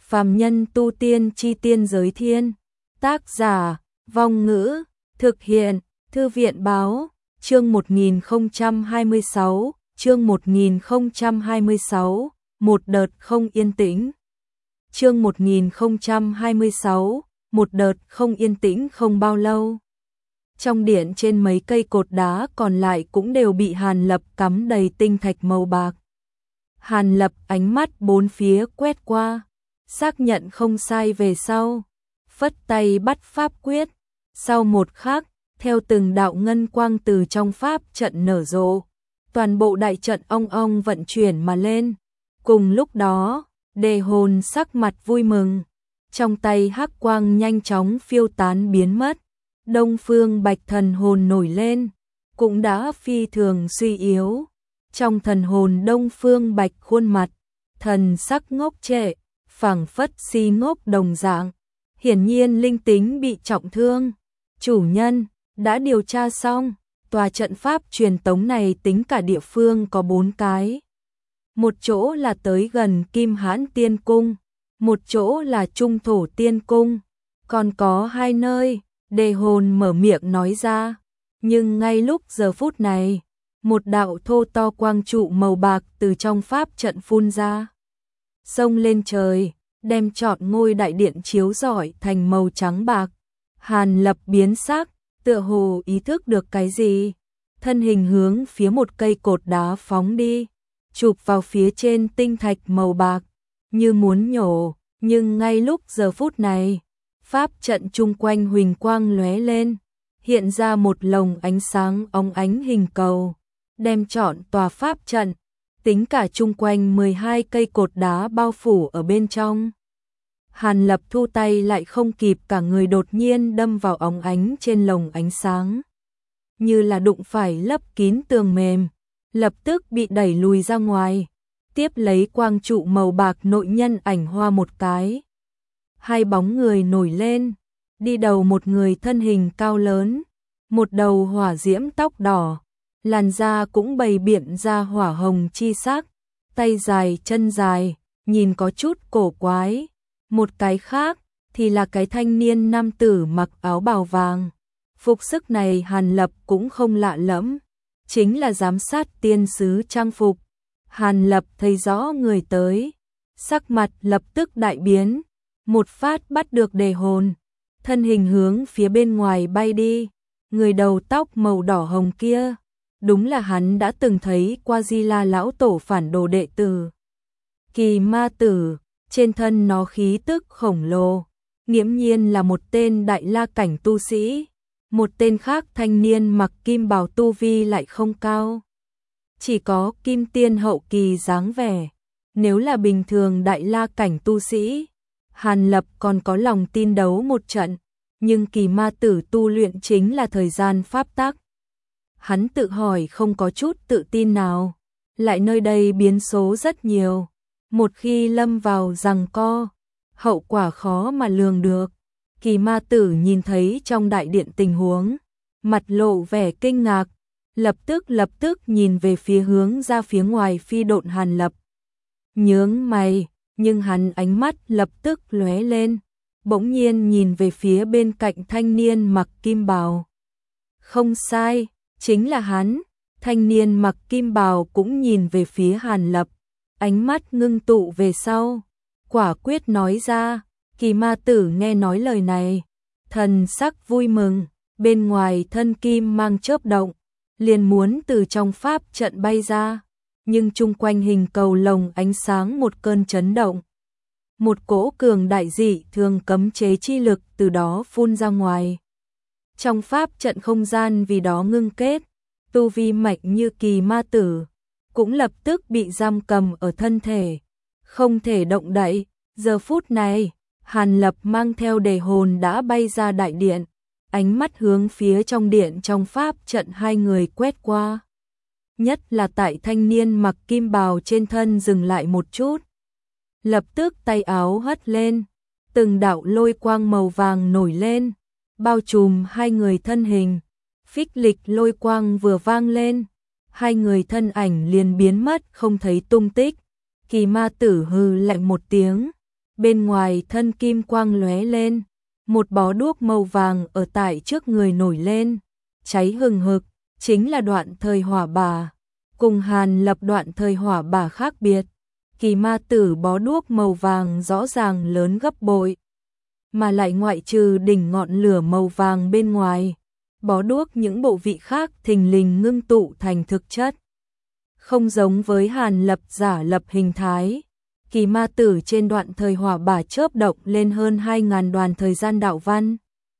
Phàm nhân tu tiên chi tiên giới thiên. Tác giả, Vong Ngữ, thực hiện, Thư viện Báo, chương 1026, chương 1026, một đợt không yên tĩnh. Chương 1026, một đợt không yên tĩnh không bao lâu. Trong điện trên mấy cây cột đá còn lại cũng đều bị Hàn Lập cắm đầy tinh thạch màu bạc. Hàn Lập ánh mắt bốn phía quét qua, xác nhận không sai về sau, phất tay bắt pháp quyết. Sau một khắc, theo từng đạo ngân quang từ trong pháp trận nở rộ, toàn bộ đại trận ong ong vận chuyển mà lên. Cùng lúc đó, Đề Hồn sắc mặt vui mừng, trong tay hắc quang nhanh chóng phiêu tán biến mất. Đông Phương Bạch thần hồn nổi lên, cũng đã phi thường suy yếu. Trong thần hồn Đông Phương Bạch khuôn mặt, thần sắc ngốc trệ, phảng phất si ngốc đồng dạng, hiển nhiên linh tính bị trọng thương. Chủ nhân, đã điều tra xong, tòa trận pháp truyền tống này tính cả địa phương có 4 cái. Một chỗ là tới gần Kim Hãn Tiên Cung, một chỗ là Trung Thổ Tiên Cung, còn có 2 nơi, Đề Hồn mở miệng nói ra. Nhưng ngay lúc giờ phút này, một đạo thô to quang trụ màu bạc từ trong pháp trận phun ra, xông lên trời, đem trọn ngôi đại điện chiếu rọi thành màu trắng bạc. Hàn Lập biến sắc, tựa hồ ý thức được cái gì, thân hình hướng phía một cây cột đá phóng đi, chụp vào phía trên tinh thạch màu bạc, như muốn nhổ. Nhưng ngay lúc giờ phút này, pháp trận chung quanh huỳnh quang lóe lên, hiện ra một lồng ánh sáng óng ánh hình cầu, đem trọn tòa pháp trận, tính cả chung quanh 12 cây cột đá bao phủ ở bên trong. Hàn Lập thu tay lại không kịp, cả người đột nhiên đâm vào óng ánh trên lồng ánh sáng, như là đụng phải lấp kín tường mềm, lập tức bị đẩy lùi ra ngoài. Tiếp lấy quang trụ màu bạc nội nhân ảnh hoa một cái, 2 bóng người nổi lên, đi đầu một người thân hình cao lớn, một đầu hỏa diễm tóc đỏ, làn da cũng bày biện ra hỏa hồng chi sắc, tay dài chân dài, nhìn có chút cổ quái. Một cái khác thì là cái thanh niên nam tử mặc áo bào vàng. Phục sức này Hàn Lập cũng không lạ lẫm, chính là giám sát tiên sứ trang phục. Hàn Lập thấy rõ người tới, sắc mặt lập tức đại biến, một phát bắt được Đề Hồn, thân hình hướng phía bên ngoài bay đi. Người đầu tóc màu đỏ hồng kia, đúng là hắn đã từng thấy qua Di La lão tổ phản đồ đệ tử Kỳ Ma Tử, trên thân nó khí tức khổng lồ, nghiễm nhiên là một tên đại la cảnh tu sĩ. Một tên khác thanh niên mặc kim bào tu vi lại không cao, chỉ có kim tiên hậu kỳ dáng vẻ. Nếu là bình thường đại la cảnh tu sĩ, Hàn Lập còn có lòng tin đấu một trận, nhưng Kỳ Ma Tử tu luyện chính là thời gian pháp tắc. Hắn tự hỏi không có chút tự tin nào, lại nơi đây biến số rất nhiều, một khi lâm vào giằng co, hậu quả khó mà lường được. Kỳ Ma Tử nhìn thấy trong đại điện tình huống, mặt lộ vẻ kinh ngạc, lập tức nhìn về phía hướng ra phía ngoài phi độn Hàn Lập. Nhướng mày, nhưng hắn ánh mắt lập tức lóe lên, bỗng nhiên nhìn về phía bên cạnh thanh niên mặc kim bào. Không sai, chính là hắn. Thanh niên mặc kim bào cũng nhìn về phía Hàn Lập, ánh mắt ngưng tụ về sau, quả quyết nói ra. Kỳ Ma Tử nghe nói lời này, thần sắc vui mừng, bên ngoài thân kim mang chớp động, liền muốn từ trong pháp trận bay ra, nhưng chung quanh hình cầu lồng ánh sáng một cơn chấn động. Một cỗ cường đại dị thường cấm chế chi lực từ đó phun ra ngoài. Trong pháp trận không gian vì đó ngưng kết, tu vi mạnh như Kỳ Ma Tử cũng lập tức bị giam cầm ở thân thể, không thể động đậy. Giờ phút này, Hàn Lập mang theo Đề Hồn đã bay ra đại điện, ánh mắt hướng phía trong điện trong pháp trận 2 người quét qua. Nhất là tại thanh niên mặc kim bào trên thân dừng lại một chút. Lập tức tay áo hất lên, từng đạo lôi quang màu vàng nổi lên, bao trùm 2 người thân hình. Phích lịch lôi quang vừa vang lên, 2 người thân ảnh liền biến mất không thấy tung tích. Kỳ Ma Tử hừ lạnh một tiếng, bên ngoài thân kim quang lóe lên, một bó đuốc màu vàng ở tại trước người nổi lên, cháy hừng hực, chính là đoạn thời hỏa bà. Cùng Hàn Lập đoạn thời hỏa bà khác biệt, Kỳ Ma Tử bó đuốc màu vàng rõ ràng lớn gấp bội, mà lại ngoại trừ đỉnh ngọn lửa màu vàng bên ngoài, bó đuốc những bộ vị khác thình lình ngưng tụ thành thực chất. Không giống với Hàn Lập giả lập hình thái, Kỳ Ma Tử trên đoạn thời hỏa bà chớp động lên hơn 2.000 đoàn thời gian đạo văn,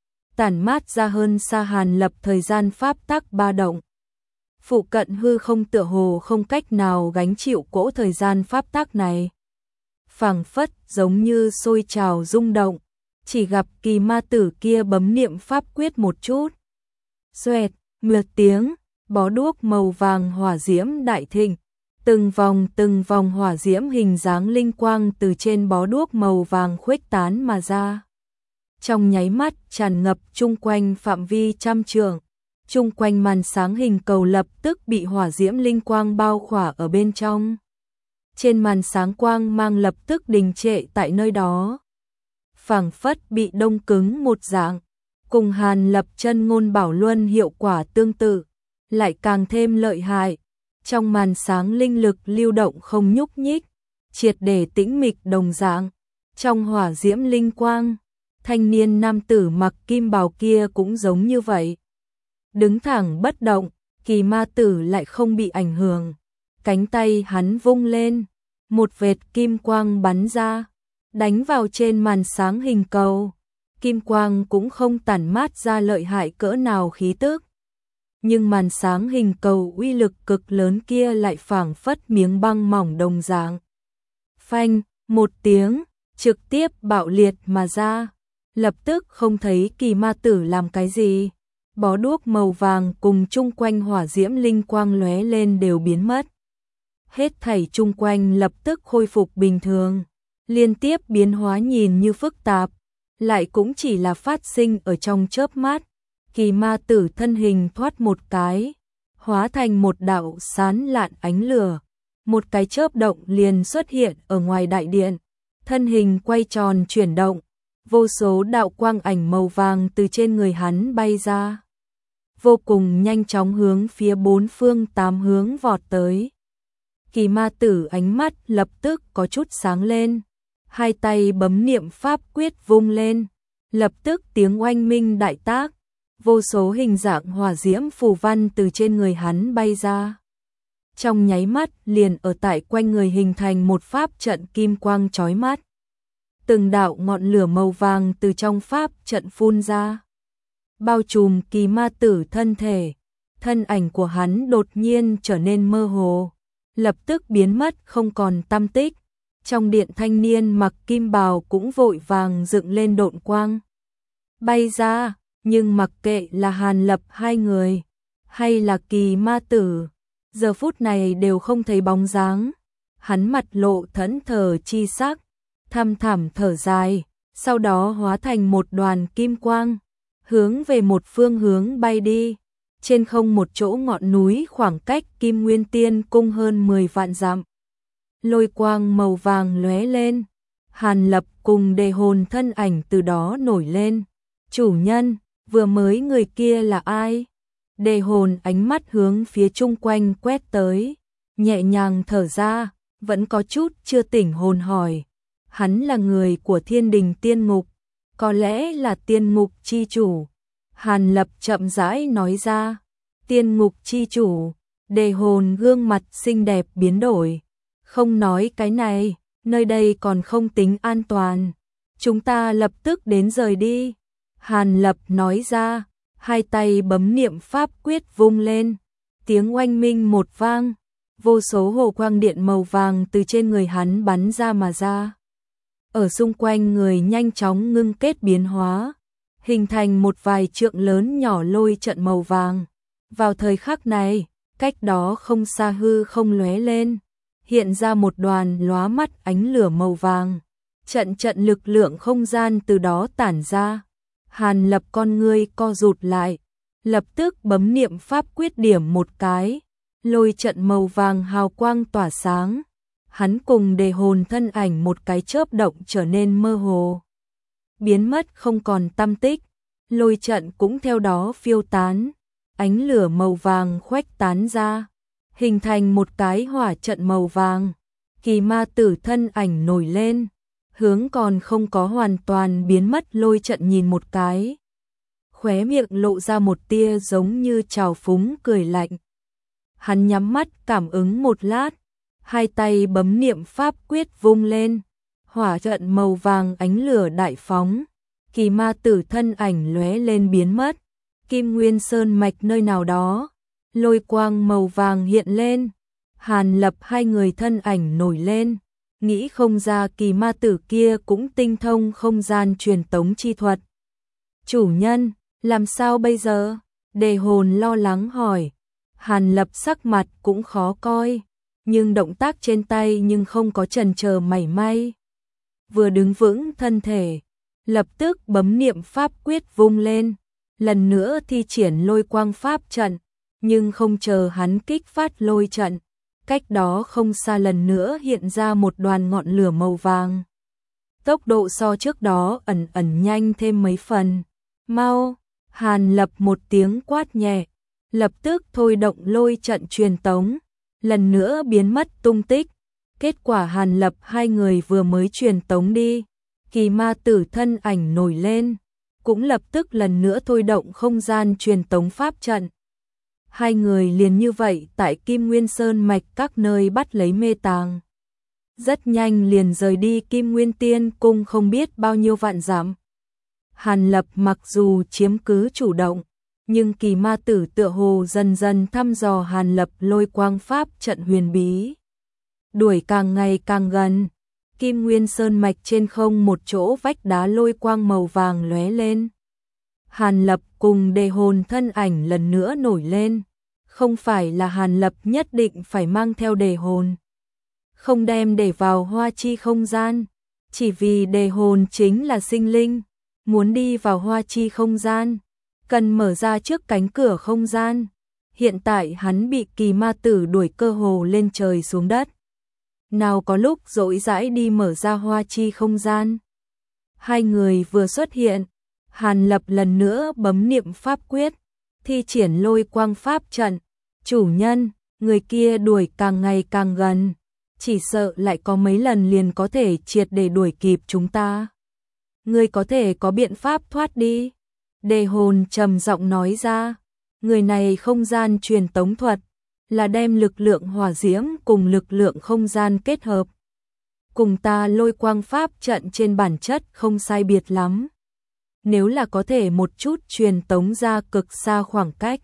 tản mát ra hơn xa Hàn Lập thời gian pháp tắc ba động. Phụ cận hư không tựa hồ không cách nào gánh chịu cỗ thời gian pháp tắc này. Phảng phất giống như sôi trào rung động, chỉ gặp Kỳ Ma Tử kia bấm niệm pháp quyết một chút. Xoẹt, một tiếng, bó đuốc màu vàng hỏa diễm đại thịnh, từng vòng hỏa diễm hình dáng linh quang từ trên bó đuốc màu vàng khuếch tán mà ra. Trong nháy mắt tràn ngập chung quanh phạm vi trăm trượng, chung quanh màn sáng hình cầu lập tức bị hỏa diễm linh quang bao khỏa ở bên trong. Trên màn sáng quang mang lập tức đình trệ tại nơi đó, phảng phất bị đông cứng một dạng, cùng Hàn Lập chân ngôn bảo luân hiệu quả tương tự, lại càng thêm lợi hại. Trong màn sáng linh lực lưu động không nhúc nhích, triệt để tĩnh mịch đồng dạng. Trong hỏa diễm linh quang, thanh niên nam tử mặc kim bào kia cũng giống như vậy. Đứng thẳng bất động, Kỳ Ma Tử lại không bị ảnh hưởng. Cánh tay hắn vung lên, một vệt kim quang bắn ra, đánh vào trên màn sáng hình cầu. Kim quang cũng không tản mát ra lợi hại cỡ nào khí tức, nhưng màn sáng hình cầu uy lực cực lớn kia lại phảng phất miếng băng mỏng đồng dạng. Phanh, một tiếng, trực tiếp bạo liệt mà ra, lập tức không thấy Kỳ Ma Tử làm cái gì. Bó đuốc màu vàng cùng chung quanh hỏa diễm linh quang lóe lên đều biến mất. Hết thảy chung quanh lập tức khôi phục bình thường, liên tiếp biến hóa nhìn như phức tạp, lại cũng chỉ là phát sinh ở trong chớp mắt. Kỳ Ma Tử thân hình thoát một cái, hóa thành một đạo sán lạn ánh lửa, một cái chớp động liền xuất hiện ở ngoài đại điện, thân hình quay tròn chuyển động, vô số đạo quang ảnh màu vàng từ trên người hắn bay ra, vô cùng nhanh chóng hướng phía bốn phương tám hướng vọt tới. Kỳ Ma Tử ánh mắt lập tức có chút sáng lên, hai tay bấm niệm pháp quyết vung lên, lập tức tiếng oanh minh đại tác, vô số hình dạng hỏa diễm phù văn từ trên người hắn bay ra. Trong nháy mắt liền ở tại quanh người hình thành một pháp trận kim quang chói mắt. Từng đạo ngọn lửa màu vàng từ trong pháp trận phun ra, bao trùm Kỳ Ma Tử thân thể. Thân ảnh của hắn đột nhiên trở nên mơ hồ, lập tức biến mất không còn tăm tích. Trong điện thanh niên mặc kim bào cũng vội vàng dựng lên độn quang, bay ra, nhưng mặc kệ là Hàn Lập hai người, hay là Kỳ Ma Tử, giờ phút này đều không thấy bóng dáng. Hắn mặt lộ thẫn thờ chi sắc, thăm thẳm thở dài, sau đó hóa thành một đoàn kim quang, hướng về một phương hướng bay đi. Trên không một chỗ ngọn núi khoảng cách Kim Nguyên Tiên Cung hơn 10 vạn dặm. Lôi quang màu vàng lóe lên, Hàn Lập cùng Đề Hồn thân ảnh từ đó nổi lên. Chủ nhân, vừa mới người kia là ai? Đề Hồn ánh mắt hướng phía chung quanh quét tới, nhẹ nhàng thở ra, vẫn có chút chưa tỉnh hồn hỏi. Hắn là người của Thiên Đình Tiên Ngục, có lẽ là Tiên Ngục chi chủ. Hàn Lập chậm rãi nói ra, Tiên Ngục chi chủ. Đề Hồn gương mặt xinh đẹp biến đổi, không nói cái này, nơi đây còn không tính an toàn, chúng ta lập tức đến rời đi. Hàn Lập nói ra, hai tay bấm niệm pháp quyết vung lên, tiếng oanh minh một vang, vô số hồ quang điện màu vàng từ trên người hắn bắn ra mà ra. Ở xung quanh người nhanh chóng ngưng kết biến hóa, hình thành một vài trượng lớn nhỏ lôi trận màu vàng. Vào thời khắc này, cách đó không xa hư không lóe lên, hiện ra một đoàn lóa mắt ánh lửa màu vàng. Trận lực lượng không gian từ đó tản ra. Hàn Lập con ngươi co rụt lại, lập tức bấm niệm pháp quyết điểm một cái, lôi trận màu vàng hào quang tỏa sáng. hắn cùng đề hồn thân ảnh một cái chớp động trở nên mơ hồ, biến mất không còn tăm tích, lôi trận cũng theo đó phiêu tán, ánh lửa màu vàng khuếch tán ra, hình thành một cái hỏa trận màu vàng. Kỳ ma tử thân ảnh nổi lên, hướng còn không có hoàn toàn biến mất lôi trận nhìn một cái, khóe miệng lộ ra một tia giống như trào phúng cười lạnh. Hắn nhắm mắt cảm ứng một lát, hai tay bấm niệm pháp quyết vung lên, hỏa trận màu vàng ánh lửa đại phóng, kỳ ma tử thân ảnh lóe lên biến mất, Kim Nguyên Sơn mạch nơi nào đó, lôi quang màu vàng hiện lên, Hàn Lập hai người thân ảnh nổi lên, nghĩ không ra kỳ ma tử kia cũng tinh thông không gian truyền tống chi thuật. Chủ nhân, làm sao bây giờ? Đề hồn lo lắng hỏi. Hàn Lập sắc mặt cũng khó coi, nhưng động tác trên tay nhưng không có chần chờ mảy may. Vừa đứng vững thân thể, lập tức bấm niệm pháp quyết vung lên, lần nữa thi triển lôi quang pháp trận, nhưng không chờ hắn kích phát lôi trận, cách đó không xa lần nữa hiện ra một đoàn ngọn lửa màu vàng. Tốc độ so trước đó ẩn nhanh thêm mấy phần. Mau! Hàn Lập một tiếng quát nhẹ, lập tức thôi động lôi trận truyền tống, lần nữa biến mất tung tích. Kết quả Hàn Lập hai người vừa mới truyền tống đi, kỳ ma tử thân ảnh nổi lên, cũng lập tức lần nữa thôi động không gian truyền tống pháp trận. Hai người liền như vậy tại Kim Nguyên Sơn mạch các nơi bắt lấy mê tàng. Rất nhanh liền rời đi Kim Nguyên Tiên cung không biết bao nhiêu vạn dặm. Hàn Lập mặc dù chiếm cứ chủ động, nhưng kỳ ma tử tựa hồ dần dần thăm dò Hàn Lập lôi quang pháp trận huyền bí. Đuổi càng ngày càng gần, Kim Nguyên Sơn mạch trên không một chỗ vách đá lôi quang màu vàng lóe lên. Hàn Lập cùng đề hồn thân ảnh lần nữa nổi lên, không phải là Hàn Lập nhất định phải mang theo đề hồn, không đem để vào hoa chi không gian, chỉ vì đề hồn chính là sinh linh, muốn đi vào hoa chi không gian, cần mở ra trước cánh cửa không gian. Hiện tại hắn bị kỳ ma tử đuổi cơ hồ lên trời xuống đất, nào có lúc rỗi rãi đi mở ra hoa chi không gian. Hai người vừa xuất hiện, Hàn Lập lần nữa bấm niệm pháp quyết, thi triển lôi quang pháp trận. Chủ nhân, người kia đuổi càng ngày càng gần, chỉ sợ lại có mấy lần liền có thể triệt để đuổi kịp chúng ta. Người có thể có biện pháp thoát đi. Đề hồn trầm giọng nói ra, người này không gian truyền tống thuật, là đem lực lượng hỏa diễm cùng lực lượng không gian kết hợp. Cùng ta lôi quang pháp trận trên bản chất không sai biệt lắm. Nếu là có thể một chút truyền tống ra cực xa khoảng cách,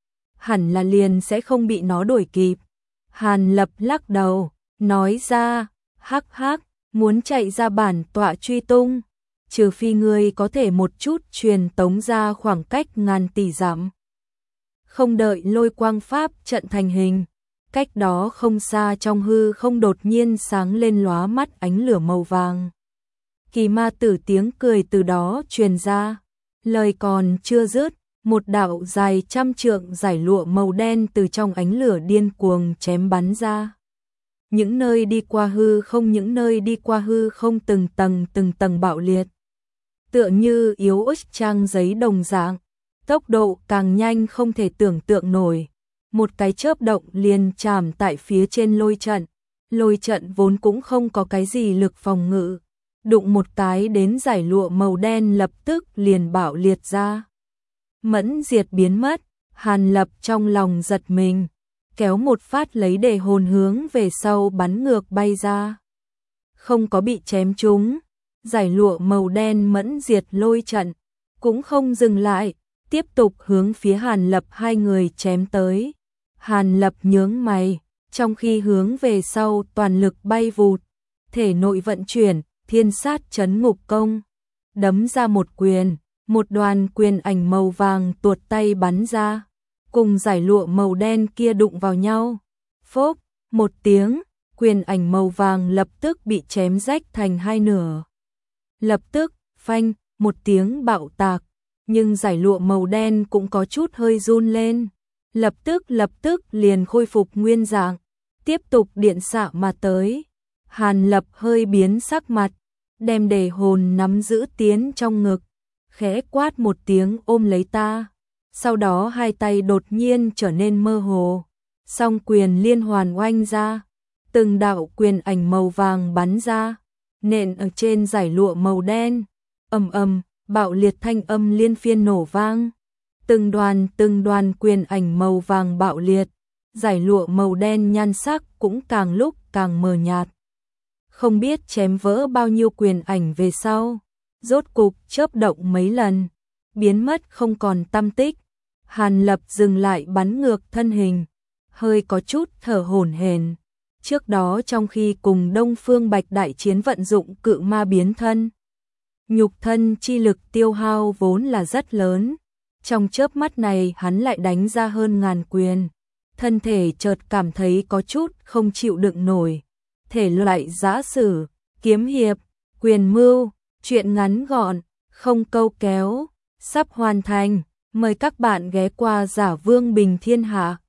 hẳn là liền sẽ không bị nó đuổi kịp. Hàn Lập lắc đầu, nói ra, hắc hắc, muốn chạy ra bản tọa truy tung, trừ phi ngươi có thể một chút truyền tống ra khoảng cách ngàn tỷ dặm. Không đợi lôi quang pháp trận thành hình, cách đó không xa trong hư không đột nhiên sáng lên lóa mắt ánh lửa màu vàng. Kỳ ma tử tiếng cười từ đó truyền ra, lời còn chưa dứt, một đạo dài trăm trượng giải lụa màu đen từ trong ánh lửa điên cuồng chém bắn ra. Những nơi đi qua hư không từng tầng bạo liệt, tựa như yếu ớt trang giấy đồng dạng, tốc độ càng nhanh không thể tưởng tượng nổi. Một cái chớp động liền chạm tại phía trên lôi trận vốn cũng không có cái gì lực phòng ngự, đụng một cái đến giải lụa màu đen lập tức liền bạo liệt ra. Mẫn diệt biến mất, Hàn Lập trong lòng giật mình, kéo một phát lấy đề hồn hướng về sau bắn ngược bay ra. Không có bị chém trúng, giải lụa màu đen mẫn diệt lôi trận, cũng không dừng lại, tiếp tục hướng phía Hàn Lập hai người chém tới. Hàn Lập nhướng mày, trong khi hướng về sau toàn lực bay vụt, thể nội vận chuyển, thiên sát chấn ngục công, đấm ra một quyền, một đoàn quyền ảnh màu vàng tuột tay bắn ra, cùng giải lụa màu đen kia đụng vào nhau. Phốc, một tiếng, quyền ảnh màu vàng lập tức bị chém rách thành hai nửa. Lập tức, phanh, một tiếng bạo tạc, nhưng giải lụa màu đen cũng có chút hơi run lên. Lập tức liền khôi phục nguyên dạng, tiếp tục điện xạ mà tới. Hàn Lập hơi biến sắc mặt, đem đề hồn nắm giữ tiến trong ngực, khẽ quát một tiếng ôm lấy ta. Sau đó hai tay đột nhiên trở nên mơ hồ, song quyền liên hoàn oanh ra, từng đạo quyền ảnh màu vàng bắn ra, nện ở trên dải lụa màu đen. Ầm ầm, bạo liệt thanh âm liên phiên nổ vang. Từng đoàn quyền ảnh màu vàng bạo liệt, dải lụa màu đen nhan sắc cũng càng lúc càng mờ nhạt. Không biết chém vỡ bao nhiêu quyền ảnh về sau, rốt cục chớp động mấy lần, biến mất không còn tăm tích. Hàn Lập dừng lại bắn ngược thân hình, hơi có chút thở hổn hển. Trước đó trong khi cùng Đông Phương Bạch đại chiến vận dụng cự ma biến thân, nhục thân chi lực tiêu hao vốn là rất lớn. Trong chớp mắt này hắn lại đánh ra hơn ngàn quyền, thân thể chợt cảm thấy có chút không chịu đựng nổi. Thể loại giã sử, kiếm hiệp, quyền mưu, truyện ngắn gọn, không câu kéo, sắp hoàn thành. Mời các bạn ghé qua Giả Vương Bình Thiên Hạ.